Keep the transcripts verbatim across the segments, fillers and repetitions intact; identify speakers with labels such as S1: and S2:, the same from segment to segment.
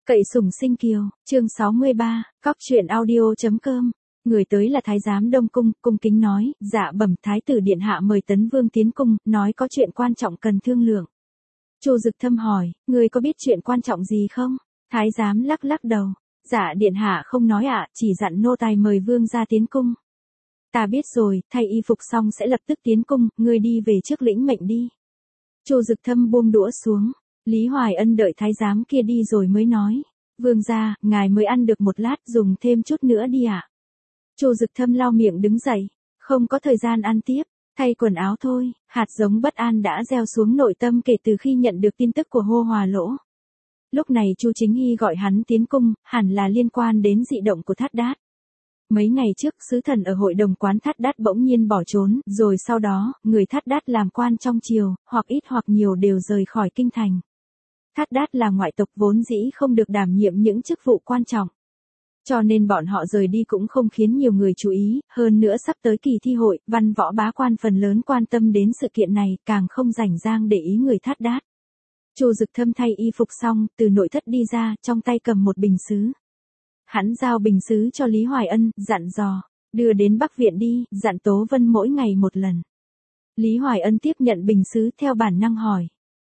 S1: Cậy sủng sinh kiều, chương sáu mươi ba, cóc truyện audio.com. Người tới là thái giám Đông Cung, cung kính nói, dạ bẩm thái tử điện hạ mời Tấn Vương tiến cung, nói có chuyện quan trọng cần thương lượng. Chu Dực Thâm hỏi, người có biết chuyện quan trọng gì không? Thái giám lắc lắc đầu, dạ điện hạ không nói ạ, chỉ dặn nô tài mời vương gia tiến cung. Ta biết rồi, thay y phục xong sẽ lập tức tiến cung, ngươi đi về trước lĩnh mệnh đi. Chu Dực Thâm buông đũa xuống. Lý Hoài Ân đợi thái giám kia đi rồi mới nói, vương gia, ngài mới ăn được một lát, dùng thêm chút nữa đi ạ. Chu Dực Thâm lau miệng đứng dậy, không có thời gian ăn tiếp, thay quần áo thôi. Hạt giống bất an đã gieo xuống nội tâm kể từ khi nhận được tin tức của Hô Hòa Lỗ. Lúc này Chu Chính Hy gọi hắn tiến cung, hẳn là liên quan đến dị động của Thát Đát. Mấy ngày trước, sứ thần ở hội đồng quán Thát Đát bỗng nhiên bỏ trốn, rồi sau đó, người Thát Đát làm quan trong triều, hoặc ít hoặc nhiều đều rời khỏi kinh thành. Thát Đát là ngoại tộc vốn dĩ không được đảm nhiệm những chức vụ quan trọng. Cho nên bọn họ rời đi cũng không khiến nhiều người chú ý, hơn nữa sắp tới kỳ thi hội, văn võ bá quan phần lớn quan tâm đến sự kiện này, càng không rảnh rang để ý người Thát Đát. Chu Dực Thâm thay y phục xong, từ nội thất đi ra, trong tay cầm một bình sứ. Hắn giao bình sứ cho Lý Hoài Ân, dặn dò, đưa đến Bắc Viện đi, dặn Tố Vân mỗi ngày một lần. Lý Hoài Ân tiếp nhận bình sứ theo bản năng hỏi.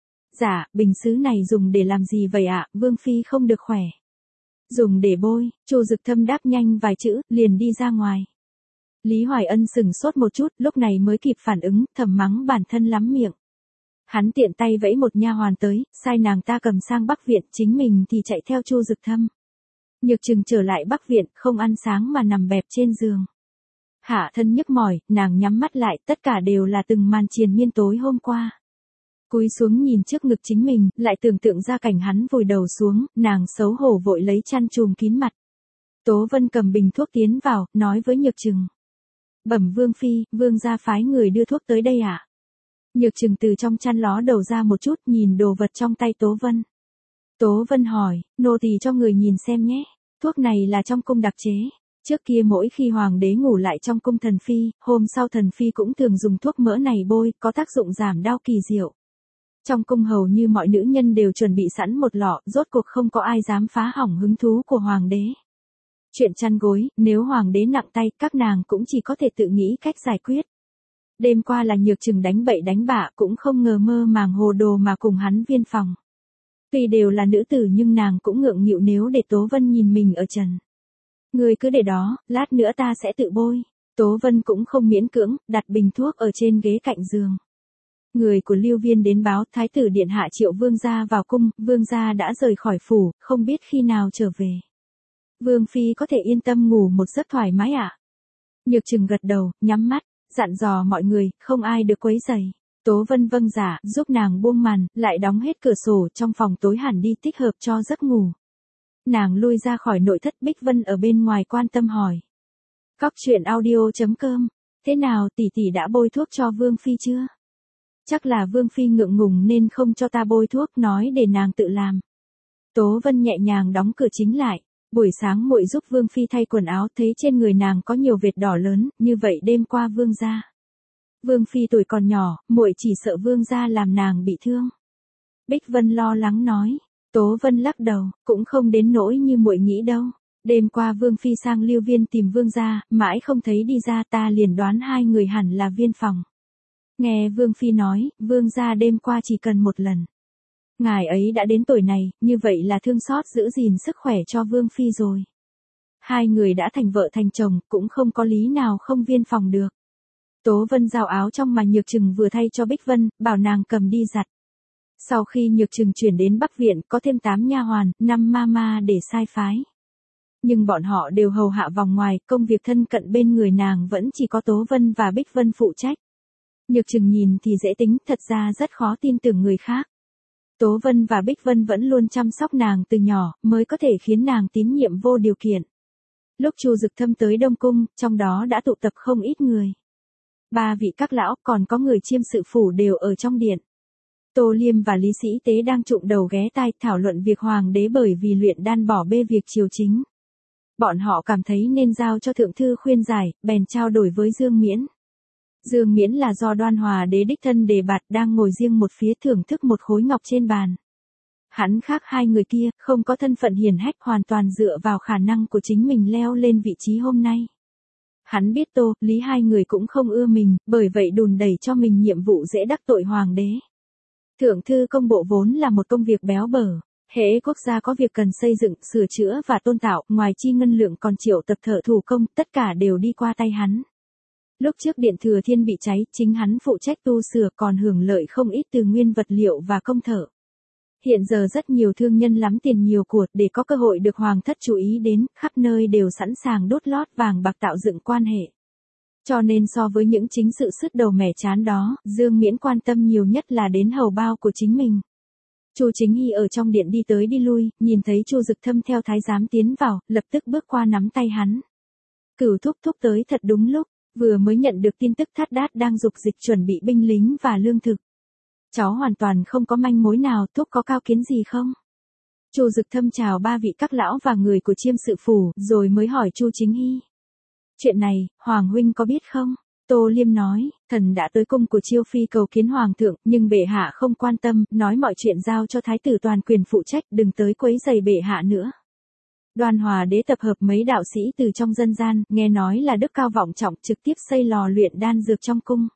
S1: Dạ, bình sứ này dùng để làm gì vậy ạ, Vương Phi không được khỏe. Dùng để bôi, Chu Dực Thâm đáp nhanh vài chữ, liền đi ra ngoài. Lý Hoài Ân sừng sốt một chút, lúc này mới kịp phản ứng, thầm mắng bản thân lắm miệng. Hắn tiện tay vẫy một nha hoàn tới, sai nàng ta cầm sang Bắc Viện, chính mình thì chạy theo Chu Dực Thâm. Nhược Trừng trở lại Bắc Viện, không ăn sáng mà nằm bẹp trên giường. Hạ thân nhức mỏi, nàng nhắm mắt lại, tất cả đều là từng màn triền miên tối hôm qua. Cúi xuống nhìn trước ngực chính mình, lại tưởng tượng ra cảnh hắn vùi đầu xuống, nàng xấu hổ vội lấy chăn trùm kín mặt. Tố Vân cầm bình thuốc tiến vào, nói với Nhược Trừng. Bẩm Vương Phi, Vương gia phái người đưa thuốc tới đây ạ. À? Nhược Trừng từ trong chăn ló đầu ra một chút, nhìn đồ vật trong tay Tố Vân. Tố Vân hỏi, nô tỳ cho người nhìn xem nhé, thuốc này là trong cung đặc chế. Trước kia mỗi khi hoàng đế ngủ lại trong cung thần phi, hôm sau thần phi cũng thường dùng thuốc mỡ này bôi, có tác dụng giảm đau kỳ diệu. Trong cung hầu như mọi nữ nhân đều chuẩn bị sẵn một lọ, rốt cuộc không có ai dám phá hỏng hứng thú của hoàng đế. Chuyện chăn gối, nếu hoàng đế nặng tay, các nàng cũng chỉ có thể tự nghĩ cách giải quyết. Đêm qua là Nhược Trừng đánh bậy đánh bạ, cũng không ngờ mơ màng hồ đồ mà cùng hắn viên phòng. Tuy đều là nữ tử nhưng nàng cũng ngượng nghịu nếu để Tố Vân nhìn mình ở trần. Người cứ để đó, lát nữa ta sẽ tự bôi. Tố Vân cũng không miễn cưỡng, đặt bình thuốc ở trên ghế cạnh giường. Người của Lưu Viên đến báo, thái tử điện hạ triệu vương gia vào cung, vương gia đã rời khỏi phủ, không biết khi nào trở về. Vương Phi có thể yên tâm ngủ một giấc thoải mái ạ. À? Nhược Trừng gật đầu, nhắm mắt, dặn dò mọi người, không ai được quấy rầy. Tố Vân vâng dạ, giúp nàng buông màn, lại đóng hết cửa sổ, trong phòng tối hẳn đi thích hợp cho giấc ngủ. Nàng lui ra khỏi nội thất, Bích Vân ở bên ngoài quan tâm hỏi. Cóc truyện audio.com, thế nào tỷ tỷ đã bôi thuốc cho Vương Phi chưa? Chắc là Vương Phi ngượng ngùng nên không cho ta bôi thuốc, nói để nàng tự làm. Tố Vân nhẹ nhàng đóng cửa chính lại. Buổi sáng muội giúp Vương Phi thay quần áo, thấy trên người nàng có nhiều vệt đỏ lớn, như vậy đêm qua Vương gia. Vương Phi tuổi còn nhỏ, muội chỉ sợ Vương gia làm nàng bị thương. Bích Vân lo lắng nói. Tố Vân lắc đầu, cũng không đến nỗi như muội nghĩ đâu. Đêm qua Vương Phi sang Lưu Viên tìm Vương gia, mãi không thấy đi ra, ta liền đoán hai người hẳn là viên phòng. Nghe Vương Phi nói, Vương gia đêm qua chỉ cần một lần. Ngài ấy đã đến tuổi này, như vậy là thương xót giữ gìn sức khỏe cho Vương Phi rồi. Hai người đã thành vợ thành chồng, cũng không có lý nào không viên phòng được. Tố Vân giao áo trong mà Nhược Trừng vừa thay cho Bích Vân, bảo nàng cầm đi giặt. Sau khi Nhược Trừng chuyển đến Bắc Viện, có thêm tám nha hoàn, năm ma ma để sai phái. Nhưng bọn họ đều hầu hạ vòng ngoài, công việc thân cận bên người nàng vẫn chỉ có Tố Vân và Bích Vân phụ trách. Nhược Trừng nhìn thì dễ tính, thật ra rất khó tin tưởng người khác. Tố Vân và Bích Vân vẫn luôn chăm sóc nàng từ nhỏ, mới có thể khiến nàng tín nhiệm vô điều kiện. Lúc Chu Dực Thâm tới Đông Cung, trong đó đã tụ tập không ít người. Ba vị các lão, còn có người chiêm sự phủ đều ở trong điện. Tô Liêm và Lý Sĩ Tế đang trụng đầu ghé tai thảo luận việc hoàng đế bởi vì luyện đan bỏ bê việc triều chính. Bọn họ cảm thấy nên giao cho thượng thư khuyên giải, bèn trao đổi với Dương Miễn. Dương Miễn là do Đoan Hòa đế đích thân đề bạt, đang ngồi riêng một phía thưởng thức một khối ngọc trên bàn. Hắn khác hai người kia, không có thân phận hiển hách, hoàn toàn dựa vào khả năng của chính mình leo lên vị trí hôm nay. Hắn biết Tô, Lý hai người cũng không ưa mình, bởi vậy đùn đẩy cho mình nhiệm vụ dễ đắc tội hoàng đế. Thượng thư công bộ vốn là một công việc béo bở. Hễ quốc gia có việc cần xây dựng, sửa chữa và tôn tạo, ngoài chi ngân lượng còn triệu tập thợ thủ công, tất cả đều đi qua tay hắn. Lúc trước Điện Thừa Thiên bị cháy, chính hắn phụ trách tu sửa, còn hưởng lợi không ít từ nguyên vật liệu và công thợ. Hiện giờ rất nhiều thương nhân lắm tiền nhiều của, để có cơ hội được hoàng thất chú ý đến, khắp nơi đều sẵn sàng đốt lót vàng bạc tạo dựng quan hệ. Cho nên so với những chính sự sứt đầu mẻ chán đó, Dương Miễn quan tâm nhiều nhất là đến hầu bao của chính mình. Chu Chính Hy ở trong điện đi tới đi lui, nhìn thấy Chu Dực Thâm theo thái giám tiến vào, lập tức bước qua nắm tay hắn. Cửu thúc thúc tới thật đúng lúc, vừa mới nhận được tin tức Thát Đát đang dục dịch chuẩn bị binh lính và lương thực. Cháu hoàn toàn không có manh mối nào, thúc có cao kiến gì không? Chu Dực Thâm chào ba vị các lão và người của chiêm sự phủ, rồi mới hỏi Chu Chính Hy. Chuyện này, Hoàng huynh có biết không? Tô Liêm nói, thần đã tới cung của Chiêu Phi cầu kiến Hoàng thượng, nhưng bệ hạ không quan tâm, nói mọi chuyện giao cho thái tử toàn quyền phụ trách, đừng tới quấy rầy bệ hạ nữa. Đoan Hòa đế tập hợp mấy đạo sĩ từ trong dân gian, nghe nói là đức cao vọng trọng, trực tiếp xây lò luyện đan dược trong cung.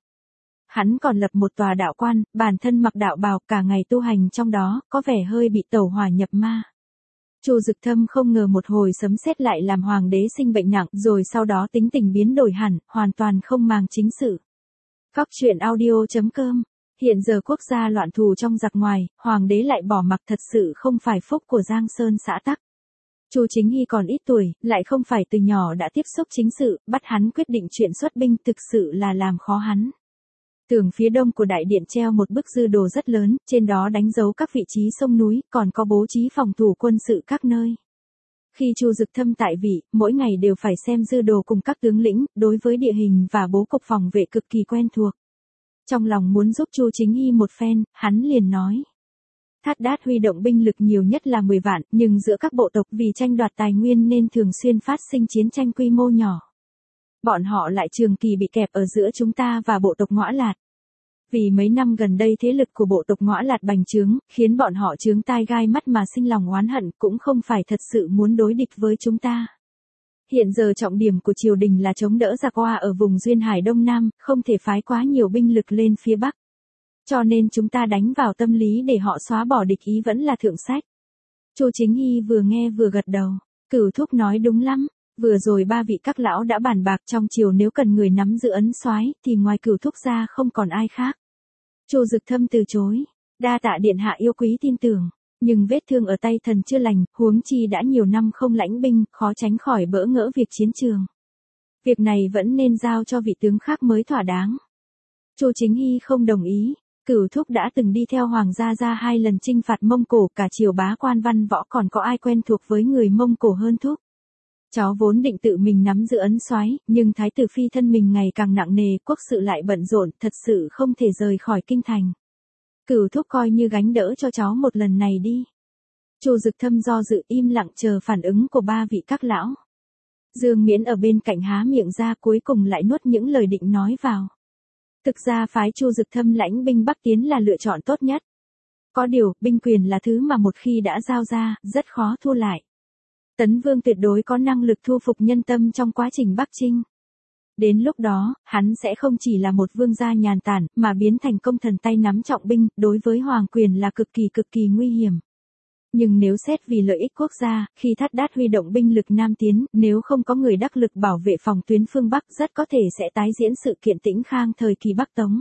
S1: Hắn còn lập một tòa đạo quan, bản thân mặc đạo bào, cả ngày tu hành trong đó, có vẻ hơi bị tẩu hỏa nhập ma. Chu Dực Thâm không ngờ một hồi sấm sét lại làm hoàng đế sinh bệnh nặng, rồi sau đó tính tình biến đổi hẳn, hoàn toàn không màng chính sự. Cóc truyện audio chấm com. Hiện giờ quốc gia loạn thù trong giặc ngoài, hoàng đế lại bỏ mặc, thật sự không phải phúc của Giang Sơn xã tắc. Chu Chính Hy còn ít tuổi, lại không phải từ nhỏ đã tiếp xúc chính sự, bắt hắn quyết định chuyện xuất binh thực sự là làm khó hắn. Tường phía đông của đại điện treo một bức dư đồ rất lớn, trên đó đánh dấu các vị trí sông núi, còn có bố trí phòng thủ quân sự các nơi. Khi Chu Dực Thâm tại vị, mỗi ngày đều phải xem dư đồ cùng các tướng lĩnh, đối với địa hình và bố cục phòng vệ cực kỳ quen thuộc. Trong lòng muốn giúp Chu Chính Hy một phen, hắn liền nói. Thát Đát huy động binh lực nhiều nhất là mười vạn, nhưng giữa các bộ tộc vì tranh đoạt tài nguyên nên thường xuyên phát sinh chiến tranh quy mô nhỏ. Bọn họ lại trường kỳ bị kẹp ở giữa chúng ta và bộ tộc Ngõa Lạt. Vì mấy năm gần đây thế lực của bộ tộc Ngõa Lạt bành trướng, khiến bọn họ chướng tai gai mắt mà sinh lòng oán hận, cũng không phải thật sự muốn đối địch với chúng ta. Hiện giờ trọng điểm của triều đình là chống đỡ giặc Hoa ở vùng duyên hải Đông Nam, không thể phái quá nhiều binh lực lên phía Bắc. Cho nên chúng ta đánh vào tâm lý để họ xóa bỏ địch ý vẫn là thượng sách. Chu Chính Hy vừa nghe vừa gật đầu. Cửu thúc nói đúng lắm. Vừa rồi ba vị các lão đã bàn bạc, trong triều nếu cần người nắm giữ ấn soái thì ngoài Cửu thúc ra không còn ai khác. Chu Dực Thâm từ chối. Đa tạ điện hạ yêu quý tin tưởng. Nhưng vết thương ở tay thần chưa lành, huống chi đã nhiều năm không lãnh binh, khó tránh khỏi bỡ ngỡ việc chiến trường. Việc này vẫn nên giao cho vị tướng khác mới thỏa đáng. Chu Chính Hy không đồng ý. Cửu thúc đã từng đi theo hoàng gia ra hai lần chinh phạt Mông Cổ, cả triều bá quan văn võ còn có ai quen thuộc với người Mông Cổ hơn thúc. Cháu vốn định tự mình nắm giữ ấn soái, nhưng thái tử phi thân mình ngày càng nặng nề, quốc sự lại bận rộn, thật sự không thể rời khỏi kinh thành. Cửu thúc coi như gánh đỡ cho cháu một lần này đi. Chu Dực Thâm do dự im lặng chờ phản ứng của ba vị các lão. Dương Miễn ở bên cạnh há miệng ra, cuối cùng lại nuốt những lời định nói vào. Thực ra phái Chu Dực Thâm lãnh binh Bắc tiến là lựa chọn tốt nhất. Có điều, binh quyền là thứ mà một khi đã giao ra, rất khó thu lại. Tấn Vương tuyệt đối có năng lực thu phục nhân tâm trong quá trình Bắc chinh. Đến lúc đó, hắn sẽ không chỉ là một vương gia nhàn tản, mà biến thành công thần tay nắm trọng binh, đối với hoàng quyền là cực kỳ cực kỳ nguy hiểm. Nhưng nếu xét vì lợi ích quốc gia, khi Thát Đát huy động binh lực Nam tiến, nếu không có người đắc lực bảo vệ phòng tuyến phương Bắc, rất có thể sẽ tái diễn sự kiện Tĩnh Khang thời kỳ Bắc Tống.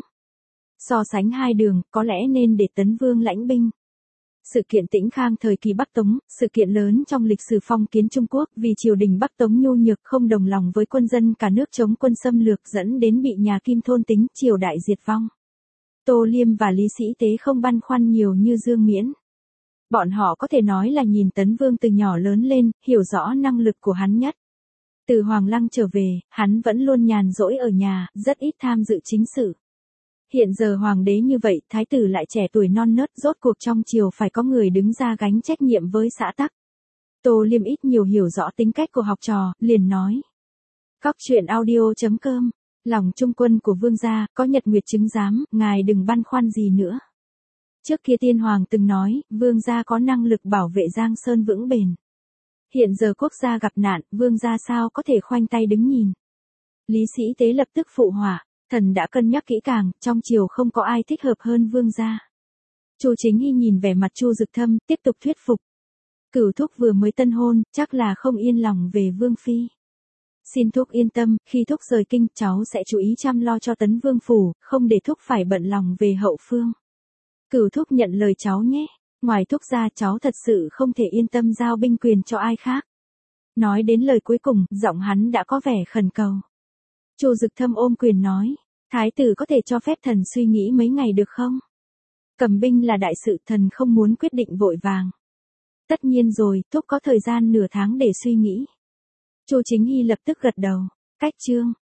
S1: So sánh hai đường, có lẽ nên để Tấn Vương lãnh binh. Sự kiện Tĩnh Khang thời kỳ Bắc Tống, sự kiện lớn trong lịch sử phong kiến Trung Quốc, vì triều đình Bắc Tống nhu nhược không đồng lòng với quân dân cả nước chống quân xâm lược, dẫn đến bị nhà Kim thôn tính, triều đại diệt vong. Tô Liêm và Lý Sĩ Tế không băn khoăn nhiều như Dương Miễn. Bọn họ có thể nói là nhìn Tấn Vương từ nhỏ lớn lên, hiểu rõ năng lực của hắn nhất. Từ Hoàng Lăng trở về, hắn vẫn luôn nhàn rỗi ở nhà, rất ít tham dự chính sự. Hiện giờ hoàng đế như vậy, thái tử lại trẻ tuổi non nớt, rốt cuộc trong triều phải có người đứng ra gánh trách nhiệm với xã tắc. Tô Liêm ít nhiều hiểu rõ tính cách của học trò, liền nói. Cóc truyện audio chấm com, lòng trung quân của vương gia, có nhật nguyệt chứng giám, ngài đừng băn khoăn gì nữa. Trước kia tiên hoàng từng nói, vương gia có năng lực bảo vệ Giang Sơn vững bền. Hiện giờ quốc gia gặp nạn, vương gia sao có thể khoanh tay đứng nhìn. Lý Sĩ Tế lập tức phụ họa, thần đã cân nhắc kỹ càng, trong triều không có ai thích hợp hơn vương gia. Chu Chính Hy nhìn vẻ mặt Chu Dực Thâm, tiếp tục thuyết phục. Cửu thúc vừa mới tân hôn, chắc là không yên lòng về vương phi. Xin thúc yên tâm, khi thúc rời kinh, cháu sẽ chú ý chăm lo cho Tấn Vương phủ, không để thúc phải bận lòng về hậu phương. Cửu thúc nhận lời cháu nhé, ngoài thúc ra cháu thật sự không thể yên tâm giao binh quyền cho ai khác. Nói đến lời cuối cùng, giọng hắn đã có vẻ khẩn cầu. Chu Dực Thâm ôm quyền nói, thái tử có thể cho phép thần suy nghĩ mấy ngày được không? Cầm binh là đại sự, thần không muốn quyết định vội vàng. Tất nhiên rồi, thúc có thời gian nửa tháng để suy nghĩ. Chu Chính Hy lập tức gật đầu. Cách chương